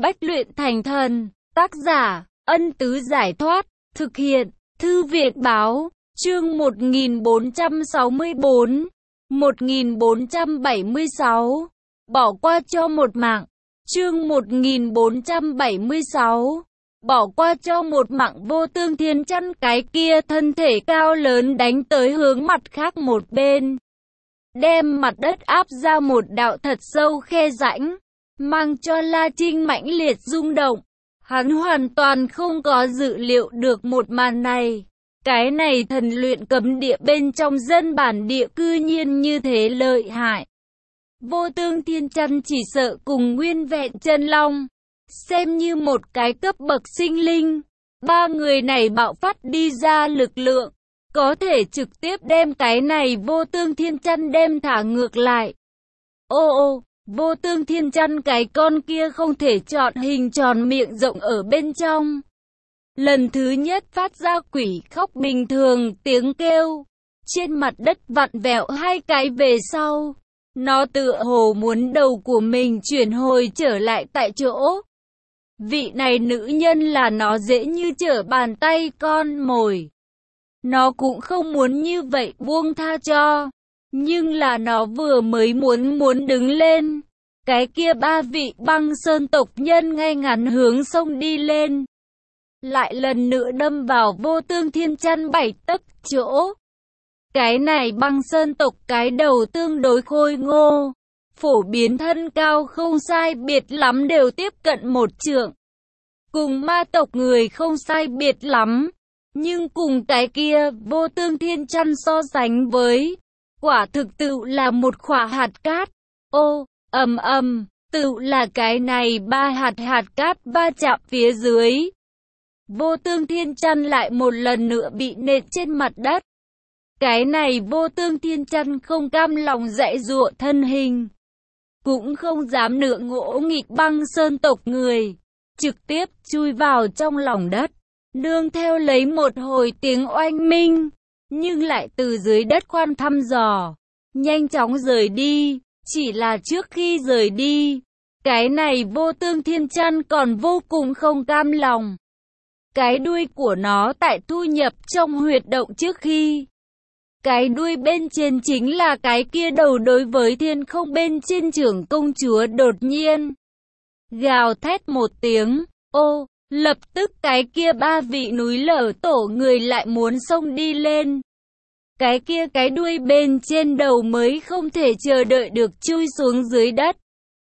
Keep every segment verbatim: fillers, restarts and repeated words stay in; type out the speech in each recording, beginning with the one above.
Bách luyện thành thần. Tác giả, Ân Tứ Giải Thoát. Thực hiện, Thư viện Báo. Chương một nghìn bốn trăm sáu mươi bốn, một nghìn bốn trăm bảy mươi sáu. Bỏ qua cho một mạng. Chương một nghìn bốn trăm bảy mươi sáu. Bỏ qua cho một mạng. Vô Tương Thiên Chăn cái kia thân thể cao lớn đánh tới hướng mặt khác một bên, đem mặt đất áp ra một đạo thật sâu khe rãnh, mang cho La Trinh mãnh liệt rung động. Hắn hoàn toàn không có dự liệu được một màn này. Cái này thần luyện cấm địa bên trong dân bản địa cư nhiên như thế lợi hại. Vô Tương Thiên Chăn chỉ sợ cùng nguyên vẹn chân long, xem như một cái cấp bậc sinh linh. Ba người này bạo phát đi ra lực lượng, có thể trực tiếp đem cái này Vô Tương Thiên Chăn đem thả ngược lại. Ô ô, Vô Tương Thiên Chăn cái con kia không thể chọn hình tròn miệng rộng ở bên trong. Lần thứ nhất phát ra quỷ khóc bình thường tiếng kêu. Trên mặt đất vặn vẹo hai cái về sau, nó tựa hồ muốn đầu của mình chuyển hồi trở lại tại chỗ. Vị này nữ nhân là nó dễ như trở bàn tay con mồi. Nó cũng không muốn như vậy buông tha cho. Nhưng là nó vừa mới muốn muốn đứng lên, cái kia ba vị băng sơn tộc nhân ngay ngắn hướng sông đi lên, lại lần nữa đâm vào Vô Tương Thiên Chăn bảy tấc chỗ. Cái này băng sơn tộc cái đầu tương đối khôi ngô, phổ biến thân cao không sai biệt lắm đều tiếp cận một trượng. Cùng ma tộc người không sai biệt lắm, nhưng cùng cái kia Vô Tương Thiên Chăn so sánh với, quả thực tự là một khỏa hạt cát. Ô, ầm ầm, tự là cái này ba hạt hạt cát va chạm phía dưới. Vô Tương Thiên Chăn lại một lần nữa bị nện trên mặt đất. Cái này Vô Tương Thiên Chăn không cam lòng giãy giụa thân hình, cũng không dám nữa ngỗ nghịch băng sơn tộc người, trực tiếp chui vào trong lòng đất, nương theo lấy một hồi tiếng oanh minh, nhưng lại từ dưới đất khoan thăm dò, nhanh chóng rời đi. Chỉ là trước khi rời đi, cái này Vô Tương Thiên Chăn còn vô cùng không cam lòng. Cái đuôi của nó tại thu nhập trong huyệt động trước khi, cái đuôi bên trên chính là cái kia đầu đối với thiên không bên trên trưởng công chúa đột nhiên gào thét một tiếng. Ô, lập tức cái kia ba vị núi lở tổ người lại muốn xông đi lên. Cái kia cái đuôi bên trên đầu mới không thể chờ đợi được chui xuống dưới đất,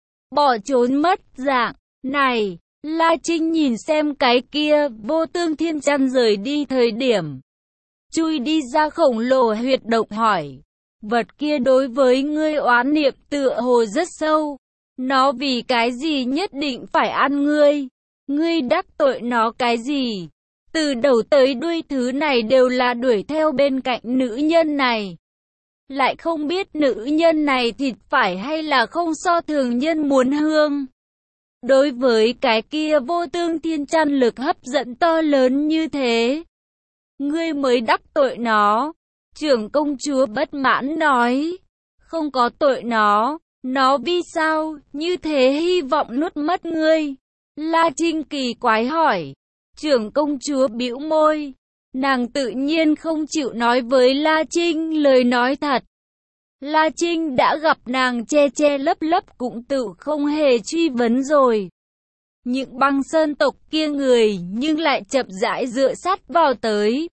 bỏ trốn mất dạng. Này, La Trinh nhìn xem cái kia Vô Tương Thiên Chăn rời đi thời điểm, chui đi ra khổng lồ huyệt động hỏi, vật kia đối với ngươi oán niệm tựa hồ rất sâu, nó vì cái gì nhất định phải ăn ngươi, ngươi đắc tội nó cái gì? Từ đầu tới đuôi thứ này đều là đuổi theo bên cạnh nữ nhân này, lại không biết nữ nhân này thịt phải hay là không so thường nhân muốn hương. Đối với cái kia Vô Tương Thiên Chăn lực hấp dẫn to lớn như thế, ngươi mới đắc tội nó. Trưởng công chúa bất mãn nói, không có tội nó, nó vì sao như thế hy vọng nuốt mất ngươi? La Trinh kỳ quái hỏi. Trưởng công chúa bĩu môi, nàng tự nhiên không chịu nói với La Trinh lời nói thật. La Trinh đã gặp nàng che che lấp lấp cũng tự không hề truy vấn rồi. Những băng sơn tộc kia người nhưng lại chậm rãi dựa sát vào tới.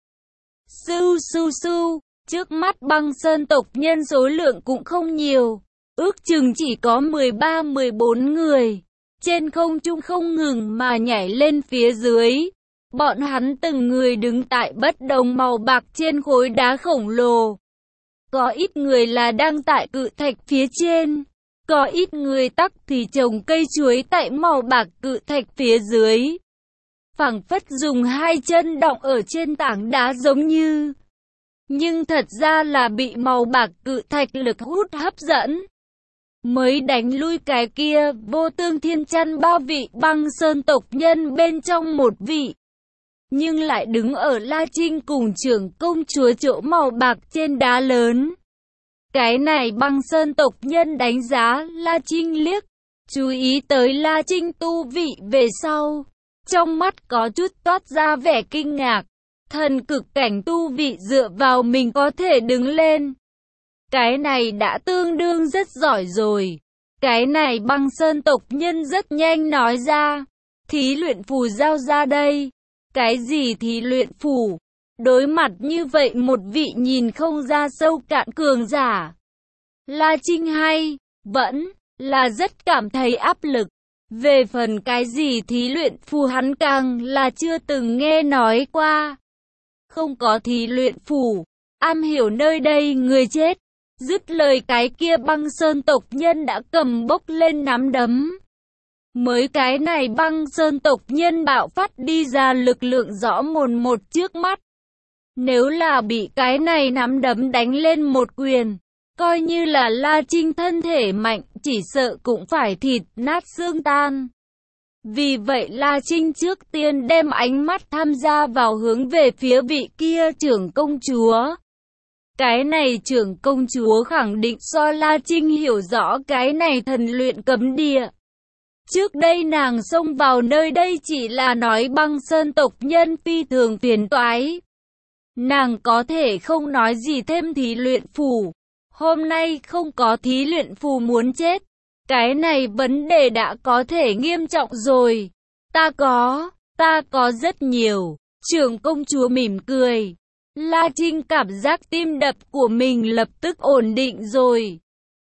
Su su su, trước mắt băng sơn tộc nhân số lượng cũng không nhiều, ước chừng chỉ có mười ba mười bốn người. Trên không trung không ngừng mà nhảy lên phía dưới. Bọn hắn từng người đứng tại bất đồng màu bạc trên khối đá khổng lồ. Có ít người là đang tại cự thạch phía trên, có ít người tắc thì trồng cây chuối tại màu bạc cự thạch phía dưới. Phảng phất dùng hai chân đọng ở trên tảng đá giống như, nhưng thật ra là bị màu bạc cự thạch lực hút hấp dẫn, mới đánh lui cái kia Vô Tương Thiên Chăn ba vị băng sơn tộc nhân bên trong một vị. Nhưng lại đứng ở La Trinh cùng trưởng công chúa chỗ màu bạc trên đá lớn. Cái này băng sơn tộc nhân đánh giá La Trinh liếc, chú ý tới La Trinh tu vị về sau. Trong mắt có chút toát ra vẻ kinh ngạc. Thần cực cảnh tu vị dựa vào mình có thể đứng lên. Cái này đã tương đương rất giỏi rồi. Cái này Băng Sơn tộc nhân rất nhanh nói ra. Thí luyện phù giao ra đây. Cái gì thí luyện phù? Đối mặt như vậy một vị nhìn không ra sâu cạn cường giả. La Trinh hay, vẫn là rất cảm thấy áp lực. Về phần cái gì thí luyện phù hắn càng là chưa từng nghe nói qua. Không có thí luyện phù, am hiểu nơi đây người chết. Dứt lời cái kia Băng Sơn tộc nhân đã cầm bốc lên nắm đấm. Mới cái này Băng Sơn tộc nhân bạo phát đi ra lực lượng rõ mồn một trước mắt. Nếu là bị cái này nắm đấm đánh lên một quyền, coi như là La Trinh thân thể mạnh, chỉ sợ cũng phải thịt nát xương tan. Vì vậy La Trinh trước tiên đem ánh mắt tham gia vào hướng về phía vị kia trưởng công chúa. Cái này trưởng công chúa khẳng định so La Trinh hiểu rõ cái này thần luyện cấm địa. Trước đây nàng xông vào nơi đây chỉ là nói Băng Sơn tộc nhân phi thường phiền toái. Nàng có thể không nói gì thêm thí luyện phù. Hôm nay không có thí luyện phù muốn chết. Cái này vấn đề đã có thể nghiêm trọng rồi. Ta có, ta có rất nhiều. Trưởng công chúa mỉm cười. La Trinh cảm giác tim đập của mình lập tức ổn định rồi.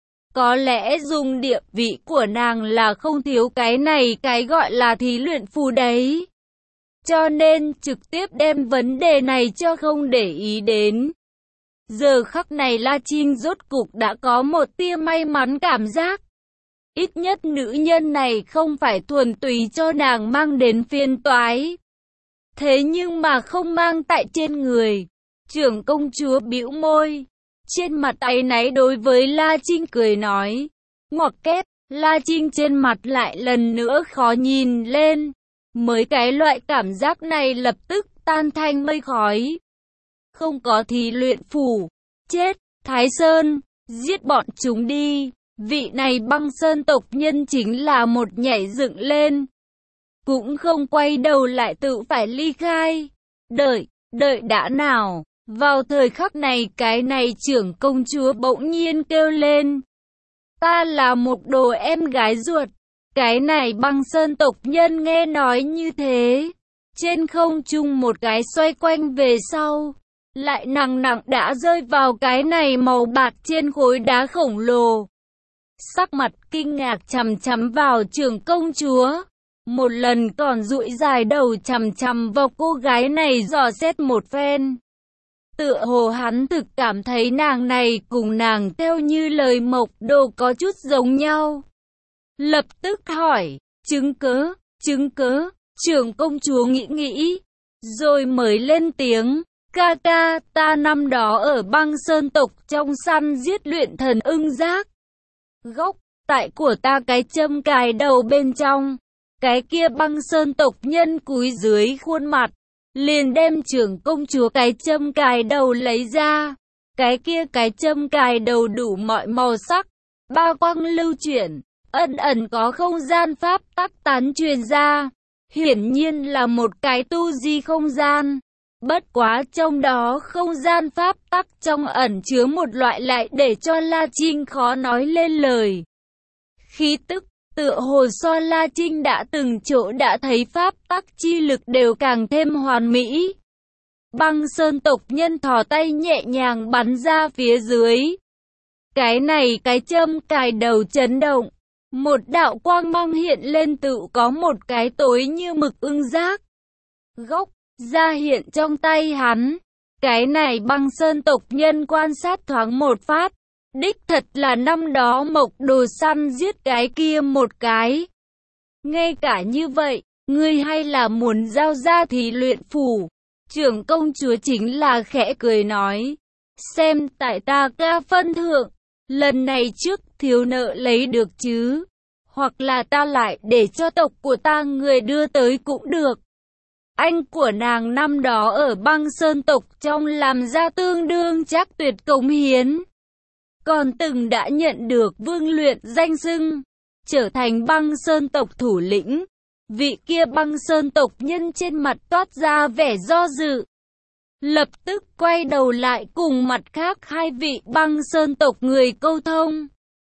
Có lẽ dùng địa vị của nàng là không thiếu cái này cái gọi là thí luyện phù đấy. Cho nên trực tiếp đem vấn đề này cho không để ý đến. Giờ khắc này La Trinh rốt cục đã có một tia may mắn cảm giác. Ít nhất nữ nhân này không phải thuần túy cho nàng mang đến phiền toái. Thế nhưng mà không mang tại trên người. Trưởng công chúa bĩu môi. Trên mặt áy náy đối với La Trinh cười nói. Ngoặc kép, La Trinh trên mặt lại lần nữa khó nhìn lên. Mới cái loại cảm giác này lập tức tan thành mây khói. Không có thì luyện phù. Chết, Thái Sơn, giết bọn chúng đi. Vị này Băng Sơn tộc nhân chính là một nhảy dựng lên. Cũng không quay đầu lại tự phải ly khai. Đợi, đợi đã nào. Vào thời khắc này cái này trưởng công chúa bỗng nhiên kêu lên. Ta là một đồ em gái ruột. Cái này Băng Sơn tộc nhân nghe nói như thế. Trên không trung một cái xoay quanh về sau. Lại nặng nặng đã rơi vào cái này màu bạc trên khối đá khổng lồ. Sắc mặt kinh ngạc chằm chằm vào trưởng công chúa. Một lần còn dụi dài đầu chằm chằm vào cô gái này dò xét một phen. Tựa hồ hắn thực cảm thấy nàng này cùng nàng theo như lời Mộc Đồ có chút giống nhau. Lập tức hỏi, chứng cớ, chứng cớ, trưởng công chúa nghĩ nghĩ, rồi mới lên tiếng, ca ca, ta năm đó ở Băng Sơn tộc trong săn giết luyện thần ưng giác. Gốc, tại của ta cái châm cài đầu bên trong, cái kia Băng Sơn tộc nhân cúi dưới khuôn mặt. Liền đem trưởng công chúa cái châm cài đầu lấy ra. Cái kia cái châm cài đầu đủ mọi màu sắc. Ba quang lưu chuyển. Ẩn ẩn có không gian pháp tắc tán truyền ra. Hiển nhiên là một cái tu di không gian. Bất quá trong đó không gian pháp tắc trong ẩn chứa một loại lại để cho La Trinh khó nói lên lời. Khí tức. Tựa hồ so La Trinh đã từng chỗ đã thấy pháp tắc chi lực đều càng thêm hoàn mỹ. Băng Sơn tộc nhân thò tay nhẹ nhàng bắn ra phía dưới. Cái này cái châm cài đầu chấn động. Một đạo quang mang hiện lên tự có một cái tối như mực ưng giác. Gốc ra hiện trong tay hắn. Cái này Băng Sơn tộc nhân quan sát thoáng một phát. Đích thật là năm đó Mộc Đồ săn giết cái kia một cái. Ngay cả như vậy, ngươi hay là muốn giao ra thì luyện phù. Trưởng công chúa chính là khẽ cười nói. Xem tại ta ca phân thượng, lần này trước thiếu nợ lấy được chứ. Hoặc là ta lại để cho tộc của ta người đưa tới cũng được. Anh của nàng năm đó ở Băng Sơn tộc trong làm ra tương đương chắc tuyệt cống hiến. Còn từng đã nhận được vương luyện danh xưng. trở thành Băng Sơn tộc thủ lĩnh. Vị kia Băng Sơn tộc nhân trên mặt toát ra vẻ do dự. Lập tức quay đầu lại cùng mặt khác hai vị Băng Sơn tộc người câu thông.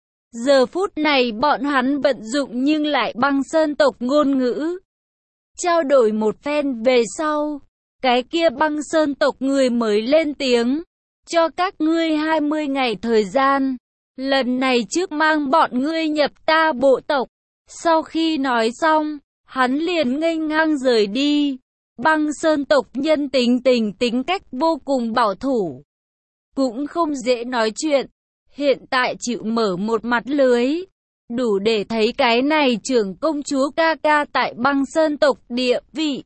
Giờ phút này bọn hắn vận dụng nhưng lại Băng Sơn tộc ngôn ngữ. Trao đổi một phen về sau, cái kia Băng Sơn tộc người mới lên tiếng. Cho các ngươi hai mươi ngày thời gian. Lần này trước mang bọn ngươi nhập ta bộ tộc. Sau khi nói xong, hắn liền nghênh ngang rời đi. Băng Sơn tộc nhân tính tình tính cách vô cùng bảo thủ. Cũng không dễ nói chuyện. Hiện tại chịu mở một mặt lưới. Đủ để thấy cái này trưởng công chúa ca ca tại Băng Sơn tộc địa vị.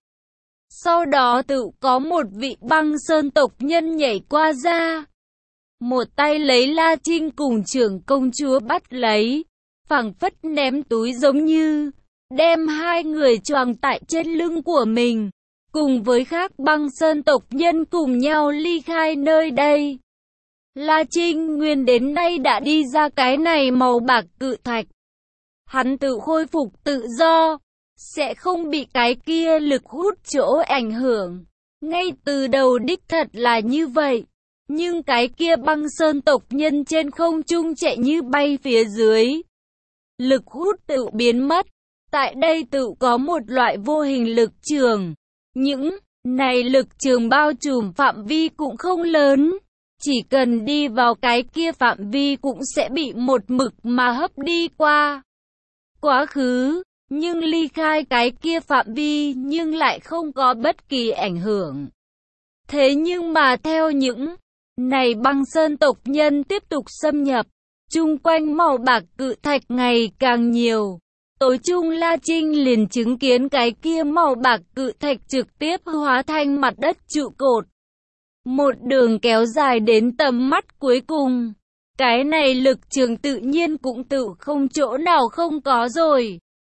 Sau đó tự có một vị Băng Sơn tộc nhân nhảy qua ra. Một tay lấy La Trinh cùng trưởng công chúa bắt lấy. Phảng phất ném túi giống như. Đem hai người choàng tại trên lưng của mình. Cùng với khác Băng Sơn tộc nhân cùng nhau ly khai nơi đây. La Trinh Nguyên đến nay đã đi ra cái này màu bạc cự thạch. Hắn tự khôi phục tự do. Sẽ không bị cái kia lực hút chỗ ảnh hưởng. Ngay từ đầu đích thật là như vậy. Nhưng cái kia Băng Sơn tộc nhân trên không trung chạy như bay phía dưới. Lực hút tự biến mất. Tại đây tự có một loại vô hình lực trường. Những này lực trường bao trùm phạm vi cũng không lớn. Chỉ cần đi vào cái kia phạm vi cũng sẽ bị một mực mà hấp đi qua. Quá khứ. Nhưng ly khai cái kia phạm vi nhưng lại không có bất kỳ ảnh hưởng. Thế nhưng mà theo những này Băng Sơn tộc nhân tiếp tục xâm nhập, chung quanh màu bạc cự thạch ngày càng nhiều. Tối chung La Trinh liền chứng kiến cái kia màu bạc cự thạch trực tiếp hóa thành mặt đất trụ cột. Một đường kéo dài đến tầm mắt cuối cùng. Cái này lực trường tự nhiên cũng tự không chỗ nào không có rồi.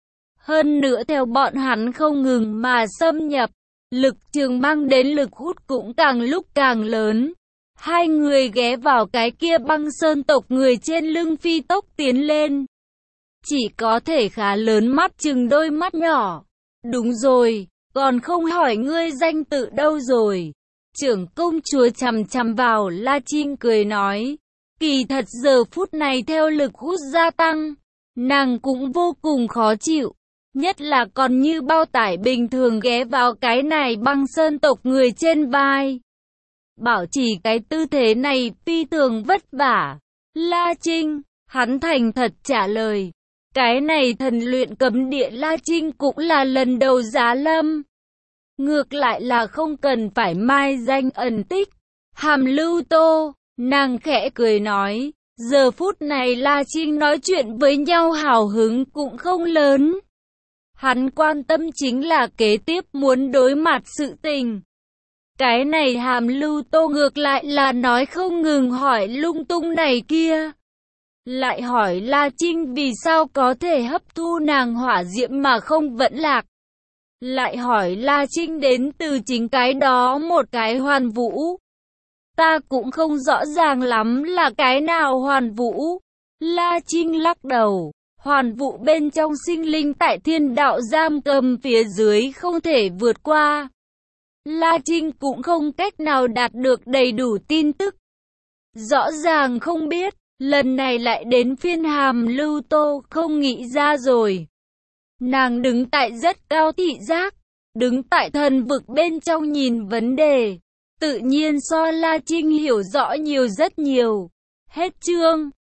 Hơn nữa theo bọn hắn không ngừng mà xâm nhập, lực trường mang đến lực hút cũng càng lúc càng lớn. Hai người ghé vào cái kia Băng Sơn tộc người trên lưng phi tốc tiến lên. Chỉ có thể khá lớn mắt chừng đôi mắt nhỏ. Đúng rồi, còn không hỏi ngươi danh tự đâu rồi. Trưởng công chúa chằm chằm vào La Trinh cười nói. Kỳ thật giờ phút này theo lực hút gia tăng, nàng cũng vô cùng khó chịu. Nhất là còn như bao tải bình thường ghé vào cái này Băng Sơn tộc người trên vai. Bảo trì cái tư thế này phi thường vất vả. La Trinh, hắn thành thật trả lời. Cái này thần luyện cấm địa La Trinh cũng là lần đầu giá lâm. Ngược lại là không cần phải mai danh ẩn tích. Hàm Lưu Tô, nàng khẽ cười nói. Giờ phút này La Trinh nói chuyện với nhau hào hứng cũng không lớn. Hắn quan tâm chính là kế tiếp muốn đối mặt sự tình. Cái này Hàm Lưu Tô ngược lại là nói không ngừng hỏi lung tung này kia. Lại hỏi La Trinh vì sao có thể hấp thu nàng hỏa diễm mà không vẫn lạc. Lại hỏi La Trinh đến từ chính cái đó một cái Hoàn Vũ. Ta cũng không rõ ràng lắm là cái nào Hoàn Vũ. La Trinh lắc đầu. Hoàn Vũ bên trong sinh linh tại thiên đạo giam cầm phía dưới không thể vượt qua. La Trinh cũng không cách nào đạt được đầy đủ tin tức. Rõ ràng không biết, lần này lại đến phiên Hàm Lưu Tô không nghĩ ra rồi. Nàng đứng tại rất cao thị giác, đứng tại thần vực bên trong nhìn vấn đề. Tự nhiên so La Trinh hiểu rõ nhiều rất nhiều. Hết chương.